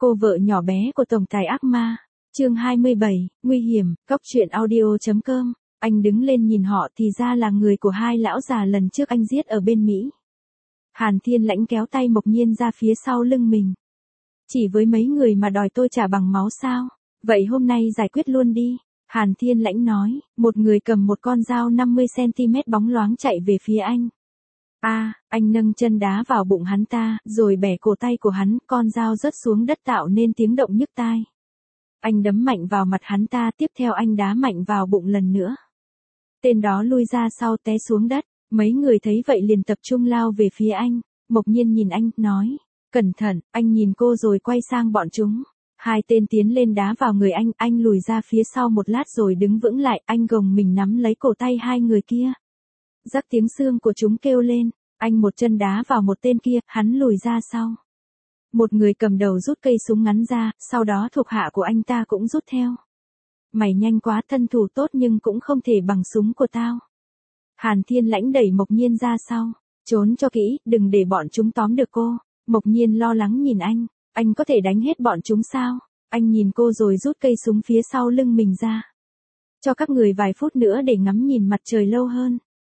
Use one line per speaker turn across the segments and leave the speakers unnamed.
Cô vợ nhỏ bé của tổng tài ác ma. Chương 27, nguy hiểm, Cóc truyện audio.com. Anh đứng lên nhìn họ thì ra là người của hai lão già lần trước anh giết ở bên Mỹ. Hàn Thiên Lãnh kéo tay Mộc Nhiên ra phía sau lưng mình. Chỉ với mấy người mà đòi tôi trả bằng máu sao? Vậy hôm nay giải quyết luôn đi. Hàn Thiên Lãnh nói, một người cầm một con dao 50cm bóng loáng chạy về phía anh. Anh nâng chân đá vào bụng hắn ta, rồi bẻ cổ tay của hắn, con dao rớt xuống đất tạo nên tiếng động nhức tai. Anh đấm mạnh vào mặt hắn ta, tiếp theo anh đá mạnh vào bụng lần nữa. Tên đó lui ra sau té xuống đất, mấy người thấy vậy liền tập trung lao về phía anh. Mộc Nhiên nhìn anh, nói, cẩn thận, anh nhìn cô rồi quay sang bọn chúng. Hai tên tiến lên đá vào người anh lùi ra phía sau một lát rồi đứng vững lại, anh gồng mình nắm lấy cổ tay hai người kia. Rắc tiếng xương của chúng kêu lên, anh một chân đá vào một tên kia, hắn lùi ra sau. Một người cầm đầu rút cây súng ngắn ra, sau đó thuộc hạ của anh ta cũng rút theo. Mày nhanh quá, thân thủ tốt nhưng cũng không thể bằng súng của tao. Hàn Thiên Lãnh đẩy Mộc Nhiên ra sau, trốn cho kỹ, đừng để bọn chúng tóm được cô. Mộc Nhiên lo lắng nhìn anh có thể đánh hết bọn chúng sao? Anh nhìn cô rồi rút cây súng phía sau lưng mình ra. Cho các người vài phút nữa để ngắm nhìn mặt trời lâu hơn.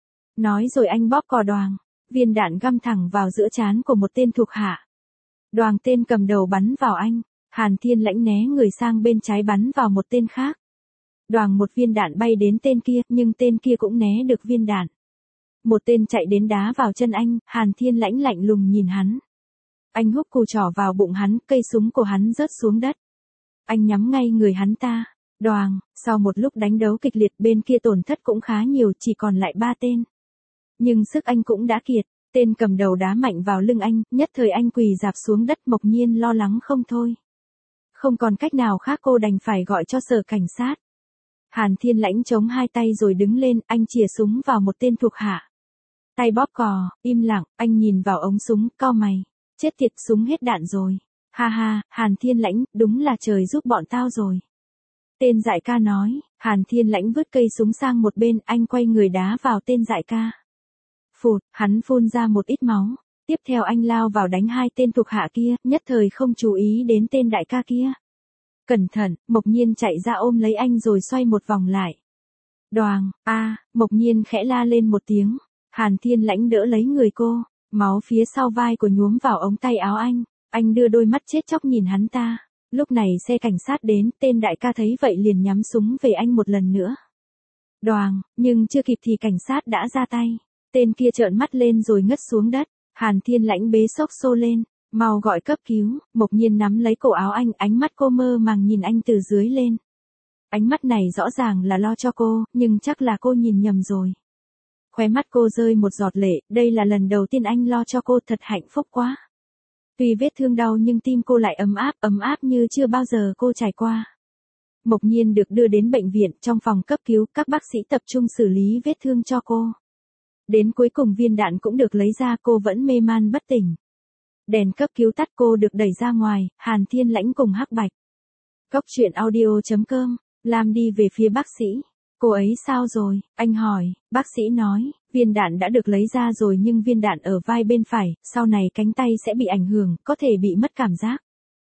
Nói rồi anh bóp cò đoàng, viên đạn găm thẳng vào giữa trán của một tên thuộc hạ. Đoàng tên cầm đầu bắn vào anh, Hàn Thiên Lãnh né người sang bên trái bắn vào một tên khác. Đoàng một viên đạn bay đến tên kia, nhưng tên kia cũng né được viên đạn. Một tên chạy đến đá vào chân anh, Hàn Thiên Lãnh lạnh lùng nhìn hắn. Anh húc cù trỏ vào bụng hắn, cây súng của hắn rớt xuống đất. Anh nhắm ngay người hắn ta. Đoàng, sau một lúc đánh đấu kịch liệt bên kia tổn thất cũng khá nhiều, chỉ còn lại 3 tên. Nhưng sức anh cũng đã kiệt, tên cầm đầu đá mạnh vào lưng anh, nhất thời anh quỳ rạp xuống đất. Mộc Nhiên lo lắng không thôi. Không còn cách nào khác, cô đành phải gọi cho sở cảnh sát. Hàn Thiên Lãnh chống hai tay rồi đứng lên, anh chìa súng vào một tên thuộc hạ. Tay bóp cò, im lặng, anh nhìn vào ống súng, cau mày. Chết tiệt, súng hết đạn rồi. Ha ha, Hàn Thiên Lãnh, đúng là trời giúp bọn tao rồi. Tên dại ca nói. Hàn Thiên Lãnh vứt cây súng sang một bên, anh quay người đá vào tên dại ca. Phụt, hắn phun ra một ít máu. Tiếp theo anh lao vào đánh hai tên thuộc hạ kia, nhất thời không chú ý đến tên đại ca kia. Cẩn thận, Mộc Nhiên chạy ra ôm lấy anh rồi xoay một vòng lại. Đoàng, Mộc Nhiên khẽ la lên một tiếng. Hàn Thiên Lãnh đỡ lấy người cô, máu phía sau vai của nhuốm vào ống tay áo anh đưa đôi mắt chết chóc nhìn hắn ta. Lúc này xe cảnh sát đến, tên đại ca thấy vậy liền nhắm súng về anh một lần nữa. Đoàng, nhưng chưa kịp thì cảnh sát đã ra tay. Tên kia trợn mắt lên rồi ngất xuống đất. Hàn Thiên Lãnh bế xốc xô lên, mau gọi cấp cứu. Mộc Nhiên nắm lấy cổ áo anh, ánh mắt cô mơ màng nhìn anh từ dưới lên. Ánh mắt này rõ ràng là lo cho cô, nhưng chắc là cô nhìn nhầm rồi. Khóe mắt cô rơi một giọt lệ, đây là lần đầu tiên anh lo cho cô, thật hạnh phúc quá. Tuy vết thương đau nhưng tim cô lại ấm áp như chưa bao giờ cô trải qua. Mộc Nhiên được đưa đến bệnh viện, trong phòng cấp cứu, các bác sĩ tập trung xử lý vết thương cho cô. Đến cuối cùng viên đạn cũng được lấy ra, cô vẫn mê man bất tỉnh. Đèn cấp cứu tắt, cô được đẩy ra ngoài, Hàn Thiên Lãnh cùng Hắc Bạch. Cóc truyện audio.com, Lam đi về phía bác sĩ. Cô ấy sao rồi? Anh hỏi. Bác sĩ nói, viên đạn đã được lấy ra rồi nhưng viên đạn ở vai bên phải, sau này cánh tay sẽ bị ảnh hưởng, có thể bị mất cảm giác.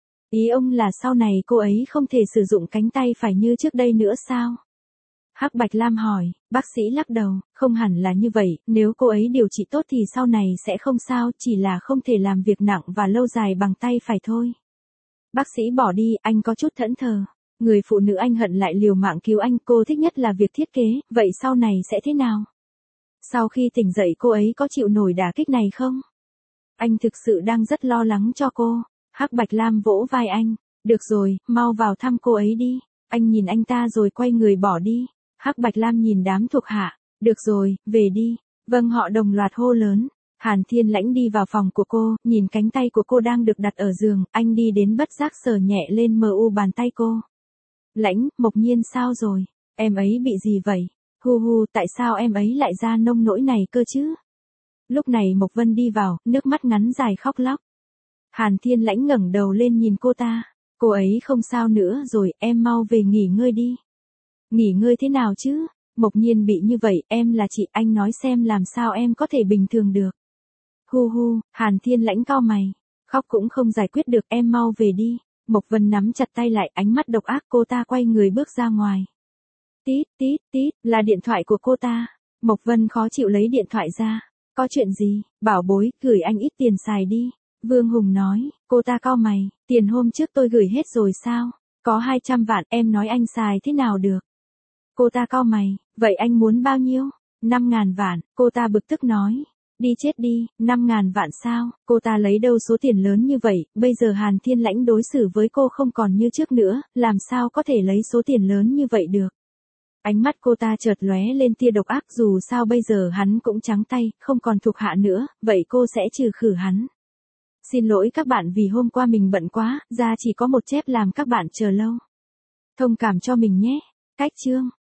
Ý ông là sau này cô ấy không thể sử dụng cánh tay phải như trước đây nữa sao? Hắc Bạch Lam hỏi. Bác sĩ lắc đầu, không hẳn là như vậy, nếu cô ấy điều trị tốt thì sau này sẽ không sao, chỉ là không thể làm việc nặng và lâu dài bằng tay phải thôi. Bác sĩ bỏ đi, anh có chút thẫn thờ. Người phụ nữ anh hận lại liều mạng cứu anh, cô thích nhất là việc thiết kế, vậy sau này sẽ thế nào? Sau khi tỉnh dậy cô ấy có chịu nổi đả kích này không? Anh thực sự đang rất lo lắng cho cô. Hắc Bạch Lam vỗ vai anh. Được rồi, mau vào thăm cô ấy đi. Anh nhìn anh ta rồi quay người bỏ đi. Hắc Bạch Lam nhìn đám thuộc hạ. Được rồi, về đi. Vâng, họ đồng loạt hô lớn. Hàn Thiên Lãnh đi vào phòng của cô, nhìn cánh tay của cô đang được đặt ở giường, anh đi đến bất giác sờ nhẹ lên bàn tay cô. Lãnh, Mộc Nhiên sao rồi? Em ấy bị gì vậy? Tại sao em ấy lại ra nông nỗi này cơ chứ? Lúc này Mộc Vân đi vào, nước mắt ngắn dài khóc lóc. Hàn Thiên Lãnh ngẩng đầu lên nhìn cô ta. Cô ấy không sao nữa rồi, em mau về nghỉ ngơi đi. Nghỉ ngơi thế nào chứ? Mộc Nhiên bị như vậy, em là chị, anh nói xem làm sao em có thể bình thường được. Hàn Thiên Lãnh cau mày. Khóc cũng không giải quyết được, em mau về đi. Mộc Vân nắm chặt tay lại, ánh mắt độc ác, cô ta quay người bước ra ngoài. Tít, tít, tít, là điện thoại của cô ta. Mộc Vân khó chịu lấy điện thoại ra. Có chuyện gì, bảo bối, gửi anh ít tiền xài đi. Vương Hùng nói, cô ta cau mày, tiền hôm trước tôi gửi hết rồi sao? Có 200 vạn, em nói anh xài thế nào được? Cô ta cau mày, vậy anh muốn bao nhiêu? 5.000 vạn, cô ta bực tức nói. Đi chết đi, 5.000 vạn sao? Cô ta lấy đâu số tiền lớn như vậy, bây giờ Hàn Thiên Lãnh đối xử với cô không còn như trước nữa, làm sao có thể lấy số tiền lớn như vậy được? Ánh mắt cô ta chợt lóe lên tia độc ác, dù sao bây giờ hắn cũng trắng tay, không còn thuộc hạ nữa, vậy cô sẽ trừ khử hắn. Xin lỗi các bạn vì hôm qua mình bận quá, ra chỉ có một chép làm các bạn chờ lâu. Thông cảm cho mình nhé. Cách chương